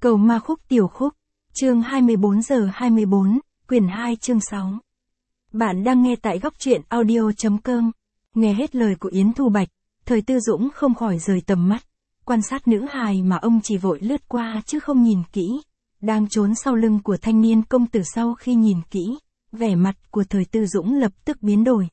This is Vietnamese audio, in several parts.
Cầu ma khúc tiểu khúc, chương 24 giờ 24, quyển 2 chương 6. Bạn đang nghe tại góc truyện audio.com. Nghe hết lời của Yến Thu Bạch, Thời Tư Dũng không khỏi rời tầm mắt, quan sát nữ hài mà ông chỉ vội lướt qua chứ không nhìn kỹ, đang trốn sau lưng của thanh niên công tử. Sau khi nhìn kỹ, vẻ mặt của Thời Tư Dũng lập tức biến đổi.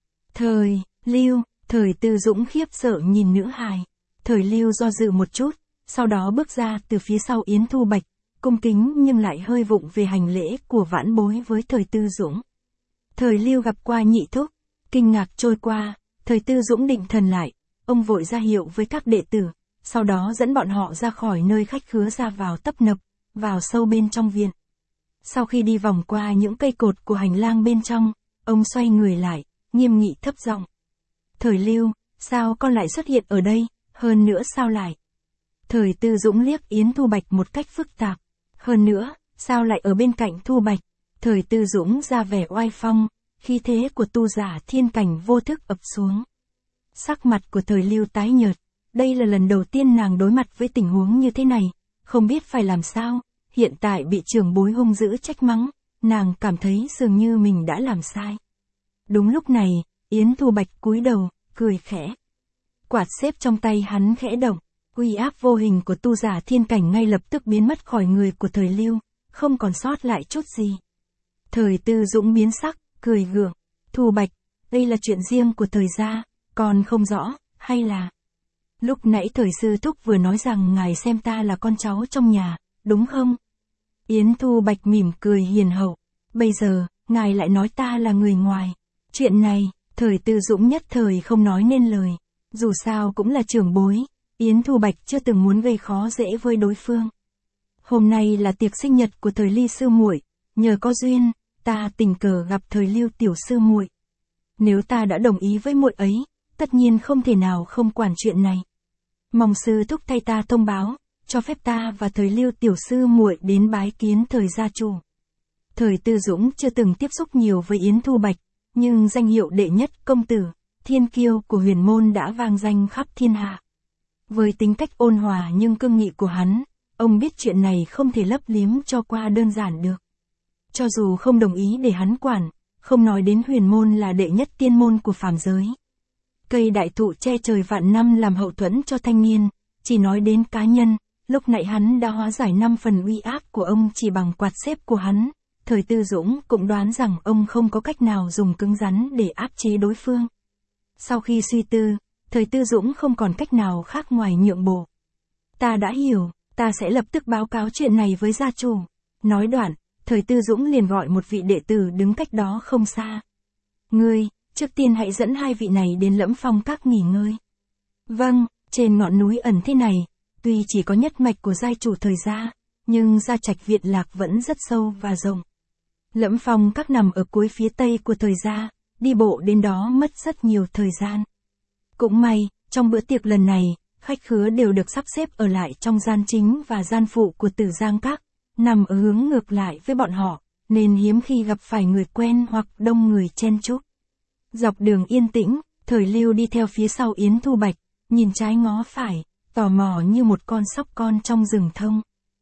Thời Tư Dũng khiếp sợ nhìn nữ hài. Thời Lưu do dự một chút, sau đó bước ra từ phía sau Yến Thu Bạch, cung kính nhưng lại hơi vụng về hành lễ của vãn bối với Thời Tư Dũng. Thời Lưu gặp qua nhị thúc, kinh ngạc trôi qua, Thời Tư Dũng định thần lại, ông vội ra hiệu với các đệ tử, sau đó dẫn bọn họ ra khỏi nơi khách khứa ra vào tấp nập, vào sâu bên trong viện. Sau khi đi vòng qua những cây cột của hành lang bên trong, ông xoay người lại, nghiêm nghị thấp giọng. Thời Lưu, sao con lại xuất hiện ở đây, hơn nữa sao lại? Thời Tư Dũng liếc Yến Thu Bạch một cách phức tạp. Hơn nữa, sao lại ở bên cạnh Thu Bạch? Thời Tư Dũng ra vẻ oai phong, khí thế của tu giả thiên cảnh vô thức ập xuống. Sắc mặt của Thời Lưu tái nhợt, đây là lần đầu tiên nàng đối mặt với tình huống như thế này, không biết phải làm sao, hiện tại bị trưởng bối hung dữ trách mắng, nàng cảm thấy dường như mình đã làm sai. Đúng lúc này, Yến Thu Bạch cúi đầu, cười khẽ. Quạt xếp trong tay hắn khẽ động, uy áp vô hình của tu giả thiên cảnh ngay lập tức biến mất khỏi người của Thời Lưu, không còn sót lại chút gì. Thời Tư Dũng biến sắc, cười gượng. Thu Bạch, đây là chuyện riêng của Thời gia, còn không rõ, hay là... Lúc nãy Thời sư thúc vừa nói rằng ngài xem ta là con cháu trong nhà, đúng không? Yến Thu Bạch mỉm cười hiền hậu. Bây giờ, ngài lại nói ta là người ngoài. Chuyện này, Thời Tư Dũng nhất thời không nói nên lời. Dù sao cũng là trưởng bối, Yến Thu Bạch chưa từng muốn gây khó dễ với đối phương. Hôm nay là tiệc sinh nhật của Thời Ly sư muội, nhờ có duyên, ta tình cờ gặp Thời Lưu tiểu sư muội. Nếu ta đã đồng ý với muội ấy, tất nhiên không thể nào không quản chuyện này. Mong sư thúc thay ta thông báo, cho phép ta và Thời Lưu tiểu sư muội đến bái kiến Thời gia chủ. Thời Tư Dũng chưa từng tiếp xúc nhiều với Yến Thu Bạch, nhưng danh hiệu đệ nhất công tử, thiên kiêu của huyền môn đã vang danh khắp thiên hạ. Với tính cách ôn hòa nhưng cương nghị của hắn, ông biết chuyện này không thể lấp liếm cho qua đơn giản được. Cho dù không đồng ý để hắn quản, không nói đến huyền môn là đệ nhất tiên môn của phàm giới. Cây đại thụ che trời vạn năm làm hậu thuẫn cho thanh niên, chỉ nói đến cá nhân, lúc nãy hắn đã hóa giải 5 phần uy áp của ông chỉ bằng quạt xếp của hắn. Thời Tư Dũng cũng đoán rằng ông không có cách nào dùng cứng rắn để áp chế đối phương. Sau khi suy tư, Thời Tư Dũng không còn cách nào khác ngoài nhượng bộ. Ta đã hiểu, ta sẽ lập tức báo cáo chuyện này với gia chủ. Nói đoạn, Thời Tư Dũng liền gọi một vị đệ tử đứng cách đó không xa. Ngươi, trước tiên hãy dẫn hai vị này đến Lẫm Phong Các nghỉ ngơi. Vâng, trên ngọn núi ẩn thế này, tuy chỉ có nhất mạch của giai chủ Thời gia, nhưng gia trạch viện lạc vẫn rất sâu và rộng. Lẫm Phong Các nằm ở cuối phía tây của Thời gia, đi bộ đến đó mất rất nhiều thời gian. Cũng may, trong bữa tiệc lần này, khách khứa đều được sắp xếp ở lại trong gian chính và gian phụ của Tử Giang Các, nằm ở hướng ngược lại với bọn họ, nên hiếm khi gặp phải người quen hoặc đông người chen chúc. Dọc đường yên tĩnh, Thời Lưu đi theo phía sau Yến Thu Bạch, nhìn trái ngó phải, tò mò như một con sóc con trong rừng thông.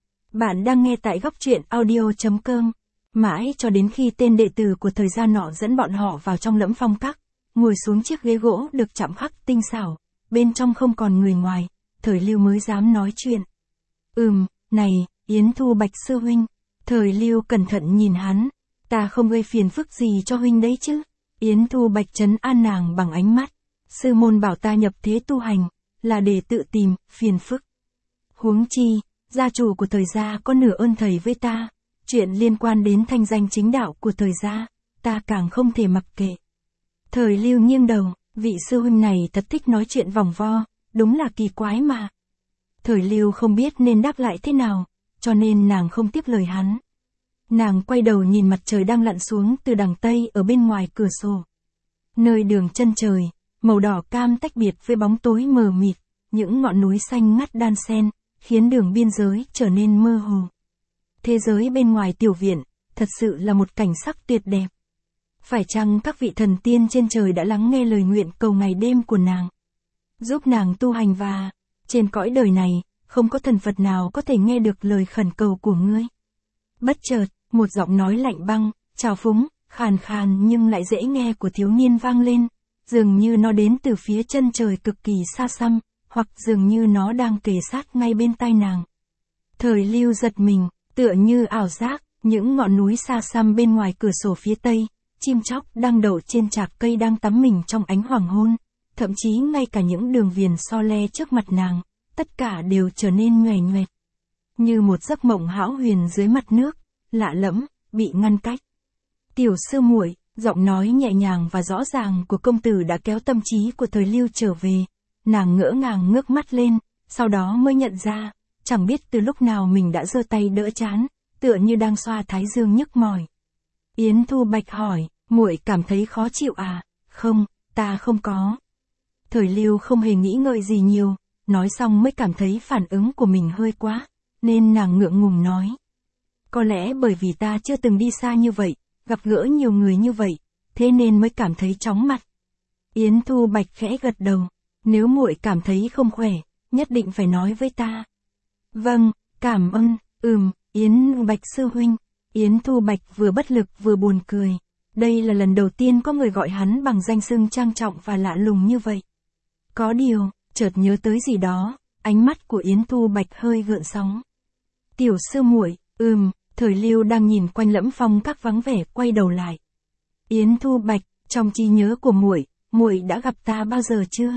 Bạn đang nghe tại góc truyện audio.com. Mãi cho đến khi tên đệ tử của Thời gia nọ dẫn bọn họ vào trong Lẫm Phong Các, ngồi xuống chiếc ghế gỗ được chạm khắc tinh xảo, bên trong không còn người ngoài, Thời Lưu mới dám nói chuyện. Này, Yến Thu Bạch sư huynh. Thời Lưu cẩn thận nhìn hắn. Ta không gây phiền phức gì cho huynh đấy chứ? Yến Thu Bạch trấn an nàng bằng ánh mắt. Sư môn bảo ta nhập thế tu hành, là để tự tìm phiền phức. Huống chi, gia chủ của Thời gia có nửa ơn thầy với ta. Chuyện liên quan đến thanh danh chính đạo của Thời gia, ta càng không thể mặc kệ. Thời Lưu nghiêng đầu, vị sư huynh này thật thích nói chuyện vòng vo, đúng là kỳ quái mà. Thời Lưu không biết nên đáp lại thế nào, cho nên nàng không tiếp lời hắn. Nàng quay đầu nhìn mặt trời đang lặn xuống từ đằng Tây ở bên ngoài cửa sổ. Nơi đường chân trời, màu đỏ cam tách biệt với bóng tối mờ mịt, những ngọn núi xanh ngắt đan xen, khiến đường biên giới trở nên mơ hồ. Thế giới bên ngoài tiểu viện, thật sự là một cảnh sắc tuyệt đẹp. Phải chăng các vị thần tiên trên trời đã lắng nghe lời nguyện cầu ngày đêm của nàng, giúp nàng tu hành và, trên cõi đời này, không có thần Phật nào có thể nghe được lời khẩn cầu của ngươi. Bất chợt, một giọng nói lạnh băng, trào phúng, khàn khàn nhưng lại dễ nghe của thiếu niên vang lên, dường như nó đến từ phía chân trời cực kỳ xa xăm, hoặc dường như nó đang kề sát ngay bên tai nàng. Thời Lưu giật mình, tựa như ảo giác, những ngọn núi xa xăm bên ngoài cửa sổ phía tây, chim chóc đang đậu trên trạc cây đang tắm mình trong ánh hoàng hôn, thậm chí ngay cả những đường viền so le trước mặt nàng, tất cả đều trở nên nhoẻn nhoẹt. Như một giấc mộng hão huyền dưới mặt nước, lạ lẫm, bị ngăn cách. Tiểu sư muội, giọng nói nhẹ nhàng và rõ ràng của công tử đã kéo tâm trí của Thời Lưu trở về. Nàng ngỡ ngàng ngước mắt lên, sau đó mới nhận ra, chẳng biết từ lúc nào mình đã giơ tay đỡ trán, tựa như đang xoa thái dương nhức mỏi. Yến Thu Bạch hỏi, muội cảm thấy khó chịu à? Không, ta không có. Thời Lưu không hề nghĩ ngợi gì nhiều, nói xong mới cảm thấy phản ứng của mình hơi quá, nên nàng ngượng ngùng nói. Có lẽ bởi vì ta chưa từng đi xa như vậy, gặp gỡ nhiều người như vậy, thế nên mới cảm thấy chóng mặt. Yến Thu Bạch khẽ gật đầu, nếu muội cảm thấy không khỏe, nhất định phải nói với ta. Vâng, cảm ơn, Yến Bạch sư huynh. Yến Thu Bạch vừa bất lực vừa buồn cười. Đây là lần đầu tiên có người gọi hắn bằng danh xưng trang trọng và lạ lùng như vậy. Có điều, chợt nhớ tới gì đó, ánh mắt của Yến Thu Bạch hơi gợn sóng. Tiểu sư muội, Thời Lưu đang nhìn quanh Lẫm Phong các vắng vẻ quay đầu lại. Yến Thu Bạch, trong trí nhớ của muội đã gặp ta bao giờ chưa?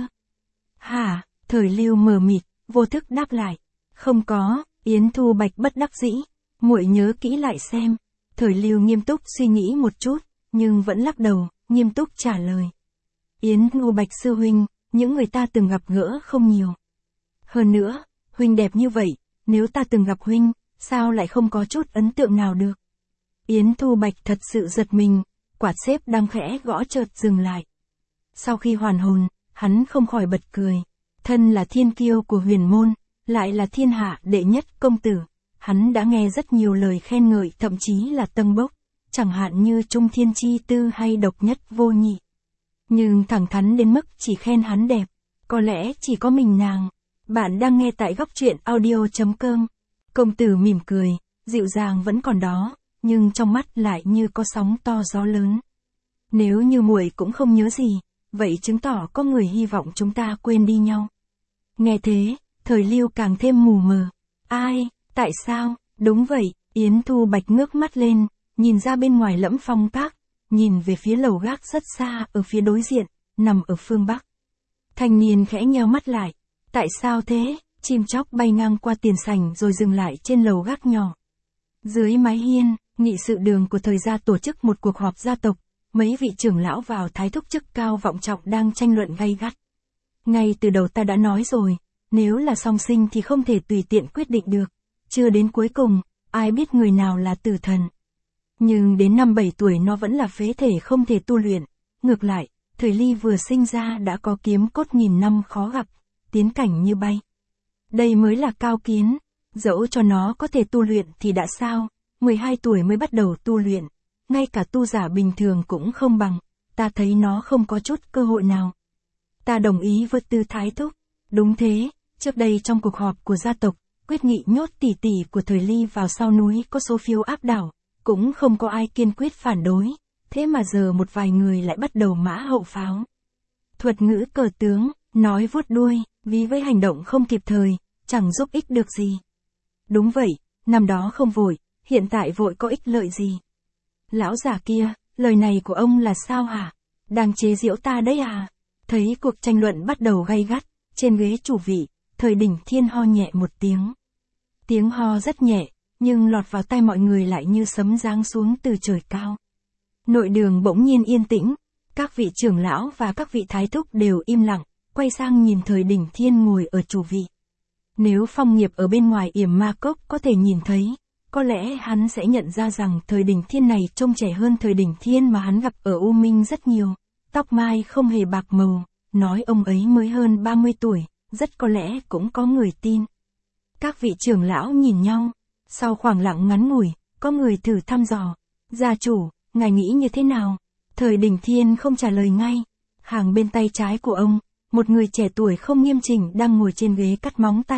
Hả? Thời Lưu mờ mịt, vô thức đáp lại. Không có. Yến Thu Bạch bất đắc dĩ. Muội nhớ kỹ lại xem. Thời Lưu nghiêm túc suy nghĩ một chút, nhưng vẫn lắc đầu, nghiêm túc trả lời. Yến Thu Bạch sư huynh, những người ta từng gặp gỡ không nhiều. Hơn nữa, huynh đẹp như vậy, nếu ta từng gặp huynh, sao lại không có chút ấn tượng nào được? Yến Thu Bạch thật sự giật mình, quạt xếp đang khẽ gõ chợt dừng lại. Sau khi hoàn hồn, hắn không khỏi bật cười. Thân là thiên kiêu của huyền môn, lại là thiên hạ đệ nhất công tử. Hắn đã nghe rất nhiều lời khen ngợi thậm chí là tâng bốc, chẳng hạn như trung thiên chi tư hay độc nhất vô nhị. Nhưng thẳng thắn đến mức chỉ khen hắn đẹp, có lẽ chỉ có mình nàng. Bạn đang nghe tại góc truyện audio.com. Công tử mỉm cười, dịu dàng vẫn còn đó, nhưng trong mắt lại như có sóng to gió lớn. Nếu như muội cũng không nhớ gì, vậy chứng tỏ có người hy vọng chúng ta quên đi nhau. Nghe thế, Thời Lưu càng thêm mù mờ. Ai, tại sao? Đúng vậy, Yến Thu Bạch ngước mắt lên, nhìn ra bên ngoài Lẫm Phong các, nhìn về phía lầu gác rất xa ở phía đối diện, nằm ở phương Bắc. Thanh niên khẽ nheo mắt lại. Tại sao thế? Chim chóc bay ngang qua tiền sảnh rồi dừng lại trên lầu gác nhỏ. Dưới mái hiên, nghị sự đường của Thời gia tổ chức một cuộc họp gia tộc, mấy vị trưởng lão vào thái thúc chức cao vọng trọng đang tranh luận gay gắt. Ngay từ đầu ta đã nói rồi, nếu là song sinh thì không thể tùy tiện quyết định được, chưa đến cuối cùng, ai biết người nào là tử thần. Nhưng đến 5-7 tuổi nó vẫn là phế thể không thể tu luyện, ngược lại, Thời Ly vừa sinh ra đã có kiếm cốt nghìn năm khó gặp, tiến cảnh như bay. Đây mới là cao kiến, dẫu cho nó có thể tu luyện thì đã sao, 12 tuổi mới bắt đầu tu luyện, ngay cả tu giả bình thường cũng không bằng, ta thấy nó không có chút cơ hội nào. Ta đồng ý với Tư Thái Thúc, đúng thế, trước đây trong cuộc họp của gia tộc, quyết nghị nhốt tỷ tỷ của Thời Ly vào sau núi có số phiếu áp đảo, cũng không có ai kiên quyết phản đối, thế mà giờ một vài người lại bắt đầu mã hậu pháo. Thuật ngữ cờ tướng, nói vuốt đuôi, ví với hành động không kịp thời, chẳng giúp ích được gì. Đúng vậy, năm đó không vội, hiện tại vội có ích lợi gì? Lão già kia, lời này của ông là sao hả? Đang chế giễu ta đấy à? Thấy cuộc tranh luận bắt đầu gay gắt, trên ghế chủ vị, Thời Đỉnh Thiên ho nhẹ một tiếng. Tiếng ho rất nhẹ, nhưng lọt vào tai mọi người lại như sấm giáng xuống từ trời cao. Nội đường bỗng nhiên yên tĩnh, các vị trưởng lão và các vị thái thúc đều im lặng, quay sang nhìn Thời Đỉnh Thiên ngồi ở chủ vị. Nếu Phong Nghiệp ở bên ngoài yểm ma cốc có thể nhìn thấy, có lẽ hắn sẽ nhận ra rằng Thời Đỉnh Thiên này trông trẻ hơn Thời Đỉnh Thiên mà hắn gặp ở U Minh rất nhiều, tóc mai không hề bạc màu, nói ông ấy mới hơn 30 tuổi, rất có lẽ cũng có người tin. Các vị trưởng lão nhìn nhau, sau khoảng lặng ngắn ngủi, có người thử thăm dò, gia chủ, ngài nghĩ như thế nào? Thời Đỉnh Thiên không trả lời ngay, hàng bên tay trái của ông, một người trẻ tuổi không nghiêm chỉnh đang ngồi trên ghế cắt móng tay,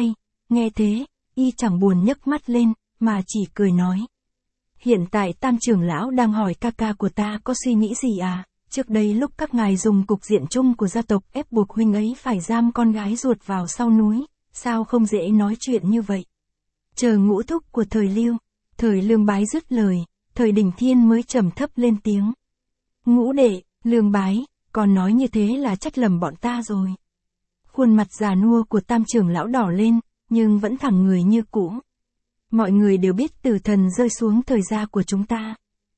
nghe thế, y chẳng buồn nhấc mắt lên, mà chỉ cười nói. Hiện tại Tam trưởng lão đang hỏi ca ca của ta có suy nghĩ gì à? Trước đây lúc các ngài dùng cục diện chung của gia tộc ép buộc huynh ấy phải giam con gái ruột vào sau núi, sao không dễ nói chuyện như vậy? Chờ ngũ thúc của thời Lưu, thời Lương Bái dứt lời, thời Đình Thiên mới trầm thấp lên tiếng. Ngũ đệ, Lương Bái, còn nói như thế là trách lầm bọn ta rồi. Khuôn mặt già nua của Tam trưởng lão đỏ lên, nhưng vẫn thẳng người như cũ. Mọi người đều biết tử thần rơi xuống thời gia của chúng ta.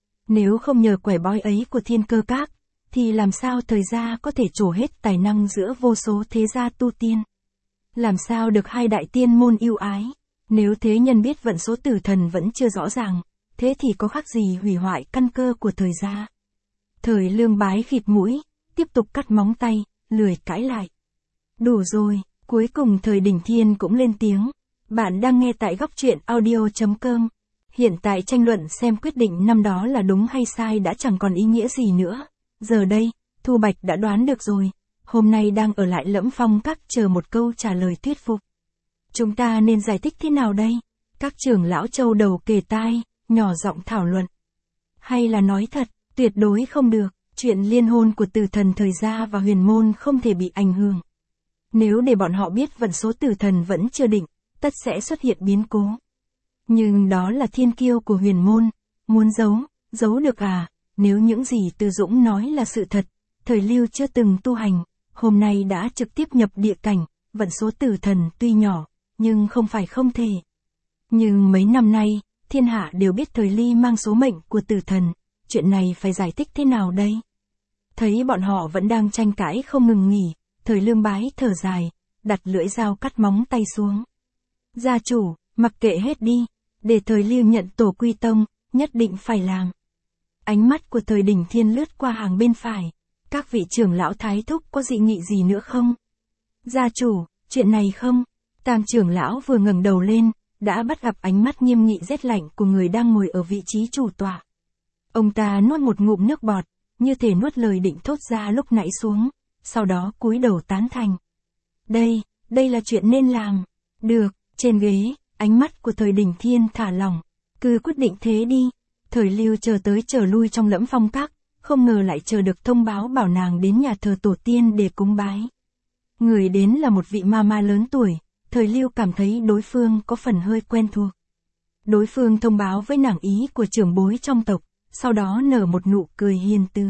Nếu không nhờ quẻ bói ấy của Thiên Cơ Các, thì làm sao thời gia có thể trổ hết tài năng giữa vô số thế gia tu tiên? Làm sao được hai đại tiên môn yêu ái? Nếu thế nhân biết vận số tử thần vẫn chưa rõ ràng, thế thì có khác gì hủy hoại căn cơ của thời gia? Thời Lương Bái khịt mũi, tiếp tục cắt móng tay, lười cãi lại. Đủ rồi, cuối cùng thời Đình Thiên cũng lên tiếng. Bạn đang nghe tại góc truyện audio.com. Hiện tại tranh luận xem quyết định năm đó là đúng hay sai đã chẳng còn ý nghĩa gì nữa. Giờ đây, Thu Bạch đã đoán được rồi. Hôm nay đang ở lại Lẫm Phong Các chờ một câu trả lời thuyết phục. Chúng ta nên giải thích thế nào đây? Các trưởng lão châu đầu kề tai, nhỏ giọng thảo luận. Hay là nói thật, tuyệt đối không được, chuyện liên hôn của tử thần thời gia và huyền môn không thể bị ảnh hưởng. Nếu để bọn họ biết vận số tử thần vẫn chưa định, tất sẽ xuất hiện biến cố. Nhưng đó là thiên kiêu của huyền môn, muốn giấu được à? Nếu những gì Từ Dũng nói là sự thật, thời Lưu chưa từng tu hành, hôm nay đã trực tiếp nhập địa cảnh, vận số tử thần tuy nhỏ, nhưng không phải không thể. Nhưng mấy năm nay, thiên hạ đều biết thời Ly mang số mệnh của tử thần, chuyện này phải giải thích thế nào đây? Thấy bọn họ vẫn đang tranh cãi không ngừng nghỉ, thời Lương Bái thở dài, đặt lưỡi dao cắt móng tay xuống. Gia chủ, mặc kệ hết đi, để thời Lưu nhận tổ quy tông, nhất định phải làm. Ánh mắt của thời Đình Thiên lướt qua hàng bên phải. Các vị trưởng lão thái thúc có dị nghị gì nữa không? Gia chủ, chuyện này không? Tam trưởng lão vừa ngẩng đầu lên, đã bắt gặp ánh mắt nghiêm nghị rét lạnh của người đang ngồi ở vị trí chủ tọa. Ông ta nuốt một ngụm nước bọt, như thể nuốt lời định thốt ra lúc nãy xuống, sau đó cúi đầu tán thành. Đây là chuyện nên làm. Được, trên ghế, ánh mắt của thời Đình Thiên thả lỏng. Cứ quyết định thế đi. Thời Lưu chờ tới chờ lui trong Lẫm Phong Các, không ngờ lại chờ được thông báo bảo nàng đến nhà thờ tổ tiên để cúng bái. Người đến là một vị ma lớn tuổi, thời Lưu cảm thấy đối phương có phần hơi quen thuộc. Đối phương thông báo với nàng ý của trưởng bối trong tộc, sau đó nở một nụ cười hiền từ.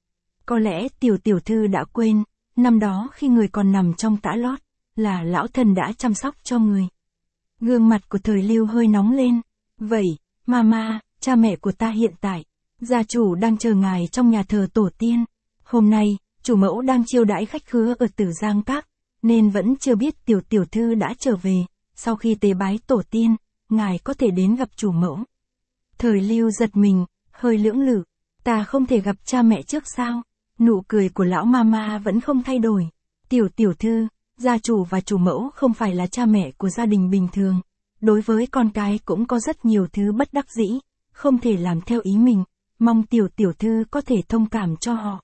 Có lẽ tiểu thư đã quên, năm đó khi người còn nằm trong tã lót, là lão thần đã chăm sóc cho người. Gương mặt của thời Lưu hơi nóng lên. Vậy, mama, cha mẹ của ta hiện tại, gia chủ đang chờ ngài trong nhà thờ tổ tiên. Hôm nay, chủ mẫu đang chiêu đãi khách khứa ở Tử Giang Các, nên vẫn chưa biết tiểu thư đã trở về. Sau khi tế bái tổ tiên, ngài có thể đến gặp chủ mẫu. Thời Lưu giật mình, hơi lưỡng lự. Ta không thể gặp cha mẹ trước sao? Nụ cười của lão mama vẫn không thay đổi. Tiểu thư, gia chủ và chủ mẫu không phải là cha mẹ của gia đình bình thường. Đối với con cái cũng có rất nhiều thứ bất đắc dĩ, không thể làm theo ý mình, mong tiểu thư có thể thông cảm cho họ.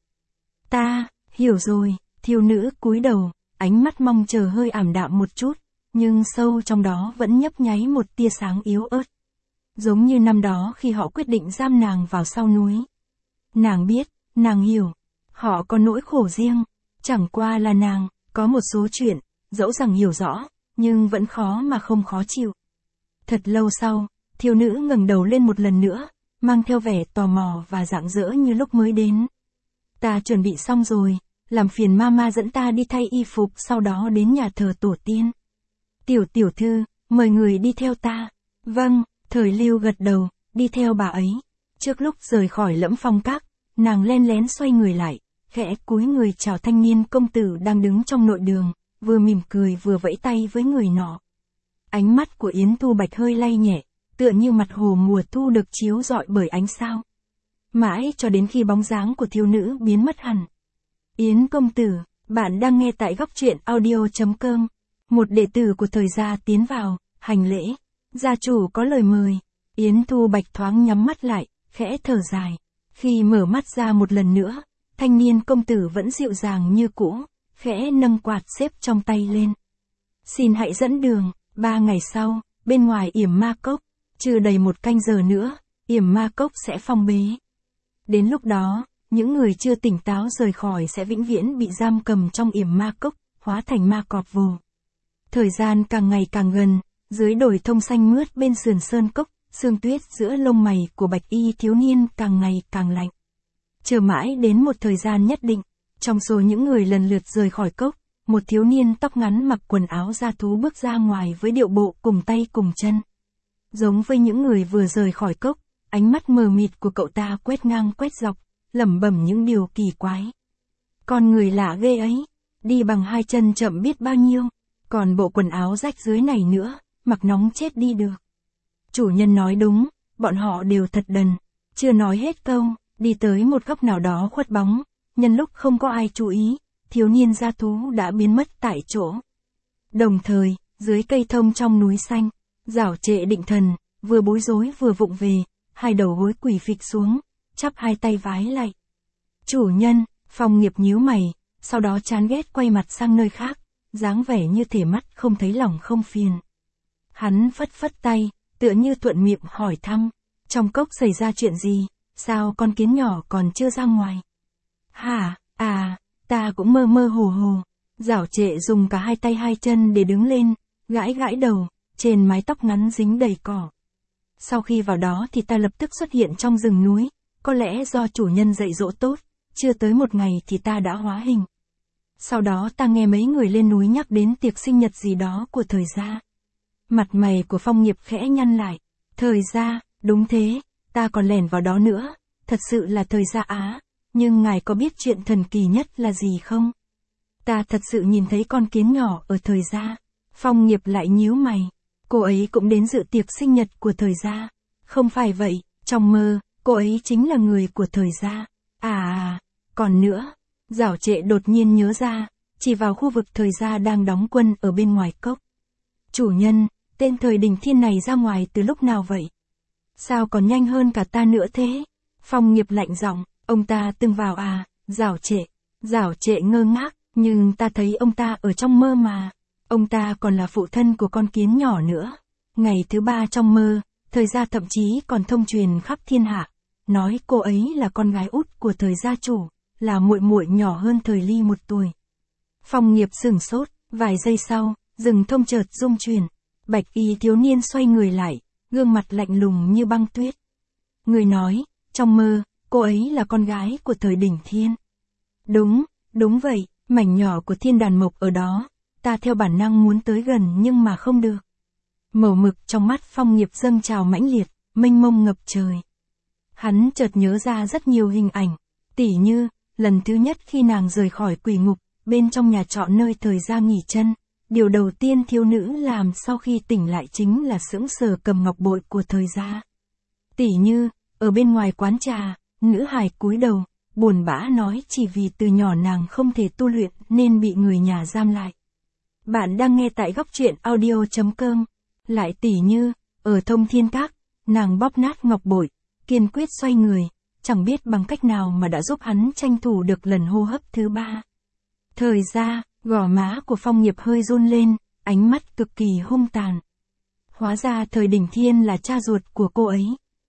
Ta, hiểu rồi, thiếu nữ cúi đầu, ánh mắt mong chờ hơi ảm đạm một chút, nhưng sâu trong đó vẫn nhấp nháy một tia sáng yếu ớt. Giống như năm đó khi họ quyết định giam nàng vào sau núi. Nàng biết, nàng hiểu, họ có nỗi khổ riêng, chẳng qua là nàng, có một số chuyện, dẫu rằng hiểu rõ, nhưng vẫn khó mà không khó chịu. Thật lâu sau, thiếu nữ ngẩng đầu lên một lần nữa, mang theo vẻ tò mò và rạng rỡ như lúc mới đến. Ta chuẩn bị xong rồi, làm phiền mama dẫn ta đi thay y phục sau đó đến nhà thờ tổ tiên. Tiểu thư, mời người đi theo ta. Vâng, thời Lưu gật đầu, đi theo bà ấy. Trước lúc rời khỏi Lẫm Phong Các, nàng len lén xoay người lại, khẽ cúi người chào thanh niên công tử đang đứng trong nội đường, vừa mỉm cười vừa vẫy tay với người nọ. Ánh mắt của Yến Thu Bạch hơi lay nhẹ, tựa như mặt hồ mùa thu được chiếu rọi bởi ánh sao. Mãi cho đến khi bóng dáng của thiếu nữ biến mất hẳn. Yến công tử, bạn đang nghe tại góc truyện audio.com. Một đệ tử của thời gia tiến vào, hành lễ. Gia chủ có lời mời. Yến Thu Bạch thoáng nhắm mắt lại, khẽ thở dài. Khi mở mắt ra một lần nữa, thanh niên công tử vẫn dịu dàng như cũ, khẽ nâng quạt xếp trong tay lên. Xin hãy dẫn đường. 3 ngày sau, bên ngoài yểm ma cốc, chưa đầy 1 canh giờ nữa, yểm ma cốc sẽ phong bế. Đến lúc đó, những người chưa tỉnh táo rời khỏi sẽ vĩnh viễn bị giam cầm trong yểm ma cốc, hóa thành ma cọp vồ. Thời gian càng ngày càng gần, dưới đồi thông xanh mướt bên sườn sơn cốc, sương tuyết giữa lông mày của bạch y thiếu niên càng ngày càng lạnh. Chờ mãi đến một thời gian nhất định, trong số những người lần lượt rời khỏi cốc, một thiếu niên tóc ngắn mặc quần áo da thú bước ra ngoài với điệu bộ cùng tay cùng chân. Giống với những người vừa rời khỏi cốc, ánh mắt mờ mịt của cậu ta quét ngang quét dọc, lẩm bẩm những điều kỳ quái. Con người lạ ghê ấy, đi bằng 2 chân chậm biết bao nhiêu, còn bộ quần áo rách dưới này nữa, mặc nóng chết đi được. Chủ nhân nói đúng, bọn họ đều thật đần. Chưa nói hết câu, đi tới một góc nào đó khuất bóng, nhân lúc không có ai chú ý, thiếu niên da thú đã biến mất tại chỗ. Đồng thời, dưới cây thông trong núi xanh, Giảo Trệ định thần, vừa bối rối vừa vụng về, 2 đầu gối quỳ phịch xuống, chắp 2 tay vái lạy. Chủ nhân, Phong Nghiệp nhíu mày, sau đó chán ghét quay mặt sang nơi khác, dáng vẻ như thể mắt không thấy lòng không phiền. Hắn phất phất tay, tựa như thuận miệng hỏi thăm, trong cốc xảy ra chuyện gì, sao con kiến nhỏ còn chưa ra ngoài? Hả, ta cũng mơ mơ hồ hồ. Giảo Trệ dùng cả 2 tay 2 chân để đứng lên, gãi gãi đầu, trên mái tóc ngắn dính đầy cỏ. Sau khi vào đó thì ta lập tức xuất hiện trong rừng núi, có lẽ do chủ nhân dạy dỗ tốt, chưa tới 1 ngày thì ta đã hóa hình. Sau đó ta nghe mấy người lên núi nhắc đến tiệc sinh nhật gì đó của Thời Gia. Mặt mày của Phong Nghiệp khẽ nhăn lại. Thời Gia, đúng thế, ta còn lẻn vào đó nữa, thật sự là Thời Gia á, nhưng ngài có biết chuyện thần kỳ nhất là gì không? Ta thật sự nhìn thấy con kiến nhỏ ở Thời Gia. Phong Nghiệp lại nhíu mày, cô ấy cũng đến dự tiệc sinh nhật của Thời Gia. Không phải vậy, trong mơ, cô ấy chính là người của Thời Gia. Còn nữa, Giảo Trệ đột nhiên nhớ ra, chỉ vào khu vực Thời Gia đang đóng quân ở bên ngoài cốc. Chủ nhân, tên Thời Đình Thiên này ra ngoài từ lúc nào vậy? Sao còn nhanh hơn cả ta nữa thế? Phong Nghiệp lạnh giọng, ông ta từng vào à? Giảo Trệ ngơ ngác, nhưng ta thấy ông ta ở trong mơ mà. Ông ta còn là phụ thân của con kiến nhỏ nữa. Ngày thứ 3 trong mơ, Thời Gia thậm chí còn thông truyền khắp thiên hạ, nói cô ấy là con gái út của Thời Gia chủ, là muội muội nhỏ hơn Thời Ly 1 tuổi. Phong Nghiệp sửng sốt, vài giây sau, rừng thông chợt rung chuyển. Bạch y thiếu niên xoay người lại, gương mặt lạnh lùng như băng tuyết. Người nói, trong mơ, cô ấy là con gái của Thời Đình Thiên. Đúng vậy, mảnh nhỏ của thiên đàn mộc ở đó, ta theo bản năng muốn tới gần nhưng mà không được. Màu mực trong mắt Phong Nghiệp dâng trào mãnh liệt, mênh mông ngập trời. Hắn chợt nhớ ra rất nhiều hình ảnh, tỉ như, lần thứ nhất khi nàng rời khỏi quỷ ngục, bên trong nhà trọ nơi Thời Gia nghỉ chân, điều đầu tiên thiếu nữ làm sau khi tỉnh lại chính là sững sờ cầm ngọc bội của Thời Gia. Tỉ như, ở bên ngoài quán trà, nữ hài cúi đầu, buồn bã nói chỉ vì từ nhỏ nàng không thể tu luyện nên bị người nhà giam lại. Bạn đang nghe tại góc truyện audio.com. Lại tỉ như, ở Thông Thiên Các, nàng bóp nát ngọc bội, kiên quyết xoay người, chẳng biết bằng cách nào mà đã giúp hắn tranh thủ được lần hô hấp thứ 3. Thời Gia, gò má của Phong Nghiệp hơi run lên, ánh mắt cực kỳ hung tàn. Hóa ra Thời Đình Thiên là cha ruột của cô ấy.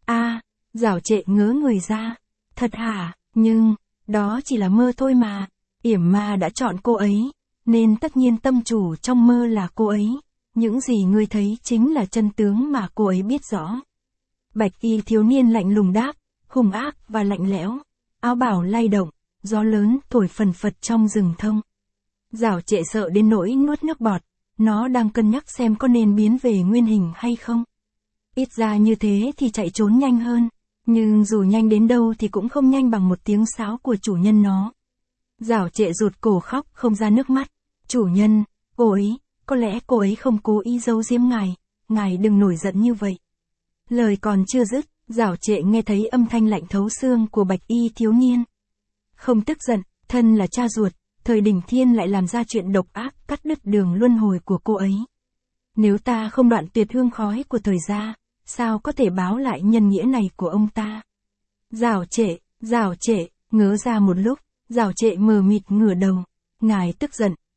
Giảo Trệ ngớ người ra. Thật hả? Nhưng, đó chỉ là mơ thôi mà. Yểm ma đã chọn cô ấy, nên tất nhiên tâm chủ trong mơ là cô ấy. Những gì ngươi thấy chính là chân tướng mà cô ấy biết rõ. Bạch y thiếu niên lạnh lùng đáp, hung ác và lạnh lẽo. Áo bào lay động, gió lớn thổi phần phật trong rừng thông. Giảo Trệ sợ đến nỗi nuốt nước bọt, nó đang cân nhắc xem có nên biến về nguyên hình hay không. Ít ra như thế thì chạy trốn nhanh hơn, nhưng dù nhanh đến đâu thì cũng không nhanh bằng một tiếng sáo của chủ nhân nó. Giảo Trệ rụt cổ khóc không ra nước mắt. Chủ nhân, cô ấy, có lẽ cô ấy không cố ý giấu giếm ngài đừng nổi giận như vậy. Lời còn chưa dứt, Giảo Trệ nghe thấy âm thanh lạnh thấu xương của bạch y thiếu niên. Không tức giận, thân là cha ruột, Thời Đình Thiên lại làm ra chuyện độc ác cắt đứt đường luân hồi của cô ấy. Nếu ta không đoạn tuyệt hương khói của Thời Gia, sao có thể báo lại nhân nghĩa này của ông ta? Giảo Trệ, ngớ ra một lúc, Giảo Trệ mờ mịt ngửa đầu. Ngài tức giận,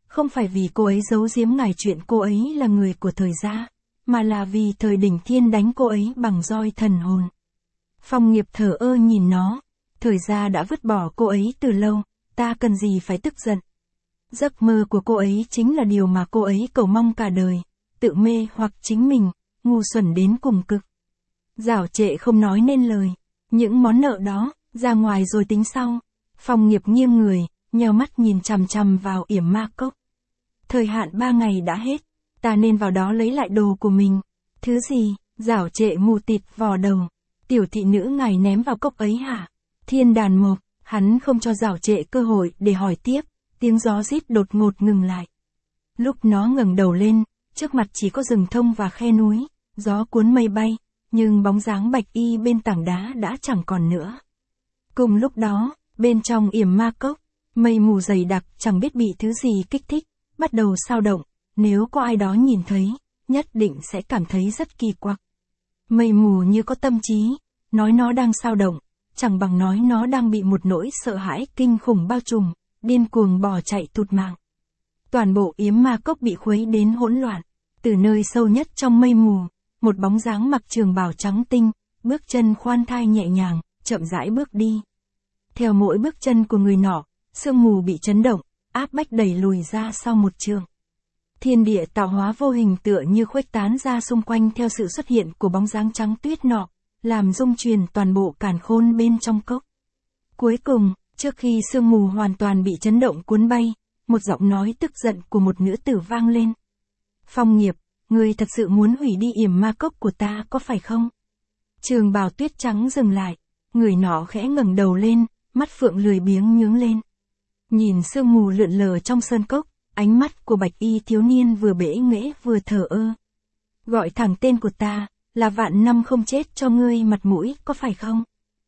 không phải vì cô ấy giấu giếm ngài chuyện cô ấy là người của thời gia, mà là vì thời Đỉnh Thiên đánh cô ấy bằng roi thần hồn. Phong Nghiệp thờ ơ nhìn nó, thời gia đã vứt bỏ cô ấy từ lâu, ta cần gì phải tức giận. Giấc mơ của cô ấy chính là điều mà cô ấy cầu mong cả đời, tự mê hoặc chính mình, ngu xuẩn đến cùng cực. Giảo Trệ không nói nên lời, những món nợ đó, ra ngoài rồi tính sau. Phong Nghiệp nghiêng người, nheo mắt nhìn chằm chằm vào yểm ma cốc. Thời hạn 3 ngày đã hết, ta nên vào đó lấy lại đồ của mình. Thứ gì? Giảo Trệ mù tịt vò đầu. Tiểu thị nữ ngài ném vào cốc ấy hả? Thiên đàn mộc, hắn không cho Giảo Trệ cơ hội để hỏi tiếp, tiếng gió rít đột ngột ngừng lại. Lúc nó ngẩng đầu lên, trước mặt chỉ có rừng thông và khe núi, gió cuốn mây bay, nhưng bóng dáng Bạch Y bên tảng đá đã chẳng còn nữa. Cùng lúc đó, bên trong yểm ma cốc, mây mù dày đặc chẳng biết bị thứ gì kích thích, bắt đầu xao động, nếu có ai đó nhìn thấy, nhất định sẽ cảm thấy rất kỳ quặc. Mây mù như có tâm trí, nói nó đang xao động, chẳng bằng nói nó đang bị một nỗi sợ hãi kinh khủng bao trùm, điên cuồng bỏ chạy tụt mạng. Toàn bộ yểm ma cốc bị khuấy đến hỗn loạn, từ nơi sâu nhất trong mây mù, một bóng dáng mặc trường bào trắng tinh, bước chân khoan thai nhẹ nhàng, chậm rãi bước đi. Theo mỗi bước chân của người nọ, sương mù bị chấn động, áp bách đẩy lùi ra sau một trường. Thiên địa tạo hóa vô hình tựa như khuếch tán ra xung quanh theo sự xuất hiện của bóng dáng trắng tuyết nọ, làm rung chuyển toàn bộ càn khôn bên trong cốc. Cuối cùng, trước khi sương mù hoàn toàn bị chấn động cuốn bay, một giọng nói tức giận của một nữ tử vang lên. Phong Nghiệp, ngươi thật sự muốn hủy đi yểm ma cốc của ta có phải không? Trường bào tuyết trắng dừng lại, người nọ khẽ ngẩng đầu lên, mắt phượng lười biếng nhướng lên. Nhìn sương mù lượn lờ trong sơn cốc, ánh mắt của Bạch Y thiếu niên vừa bẽ nghễ vừa thờ ơ. Gọi thẳng tên của ta, là vạn năm không chết cho ngươi mặt mũi có phải không?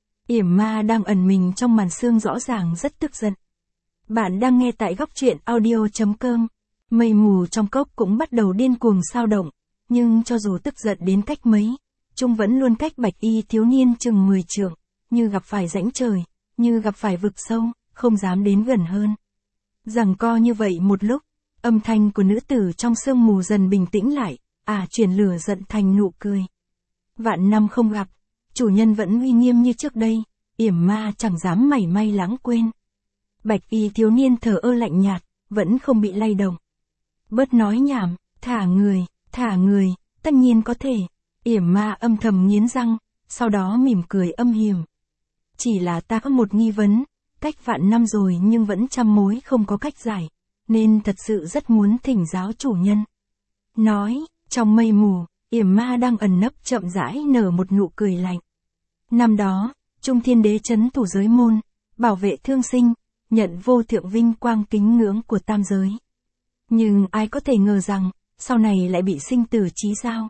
Yểm ma đang ẩn mình trong màn sương rõ ràng rất tức giận. Bạn đang nghe tại góc truyện audio.com. Mây mù trong cốc cũng bắt đầu điên cuồng xao động, nhưng cho dù tức giận đến cách mấy, chúng vẫn luôn cách Bạch Y thiếu niên chừng 10 trượng, như gặp phải rãnh trời, như gặp phải vực sâu, không dám đến gần hơn. Giằng co như vậy một lúc, âm thanh của nữ tử trong sương mù dần bình tĩnh lại, chuyển lửa giận thành nụ cười. Vạn năm không gặp, chủ nhân vẫn uy nghiêm như trước đây, yểm ma chẳng dám mảy may lãng quên. Bạch Y thiếu niên thờ ơ lạnh nhạt, vẫn không bị lay động. Bớt nói nhảm, thả người, tất nhiên có thể. Yểm ma âm thầm nghiến răng, sau đó mỉm cười âm hiểm. Chỉ là ta có một nghi vấn, cách vạn năm rồi nhưng vẫn trăm mối không có cách giải, nên thật sự rất muốn thỉnh giáo chủ nhân. Nói, trong mây mù, yểm ma đang ẩn nấp chậm rãi nở một nụ cười lạnh. Năm đó, Trung Thiên Đế trấn thủ giới môn, bảo vệ thương sinh, nhận vô thượng vinh quang kính ngưỡng của tam giới. Nhưng ai có thể ngờ rằng, sau này lại bị sinh tử chí giao.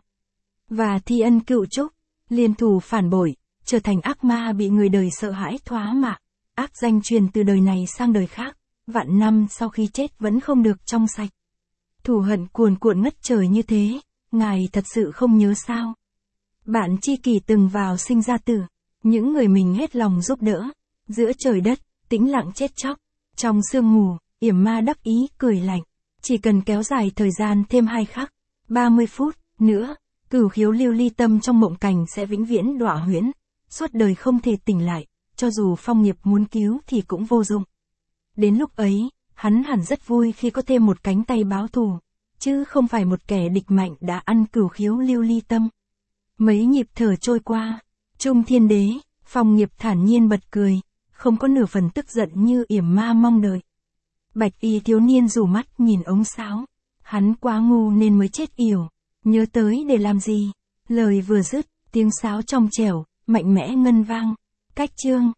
Và thi ân cựu trúc, liên thủ phản bội, trở thành ác ma bị người đời sợ hãi thoá mạ, ác danh truyền từ đời này sang đời khác, vạn năm sau khi chết vẫn không được trong sạch. Thù hận cuồn cuộn ngất trời như thế, ngài thật sự không nhớ sao? Bạn tri kỷ từng vào sinh ra tử, những người mình hết lòng giúp đỡ, giữa trời đất, tĩnh lặng chết chóc, trong sương mù, yểm ma đắc ý cười lạnh, chỉ cần kéo dài thời gian thêm 2 khắc, 30 phút nữa, cửu khiếu lưu ly tâm trong mộng cảnh sẽ vĩnh viễn đọa huyễn, suốt đời không thể tỉnh lại, cho dù Phong Nghiệp muốn cứu thì cũng vô dụng. Đến lúc ấy, hắn hẳn rất vui khi có thêm một cánh tay báo thù, chứ không phải một kẻ địch mạnh đã ăn cửu khiếu lưu ly tâm. Mấy nhịp thở trôi qua, Trung Thiên Đế, Phong Nghiệp thản nhiên bật cười, không có nửa phần tức giận như yểm ma mong đợi. Bạch Y thiếu niên rủ mắt nhìn ống sáo, hắn quá ngu nên mới chết yểu, nhớ tới để làm gì? Lời vừa dứt, tiếng sáo trong trẻo, mạnh mẽ ngân vang. Cách chương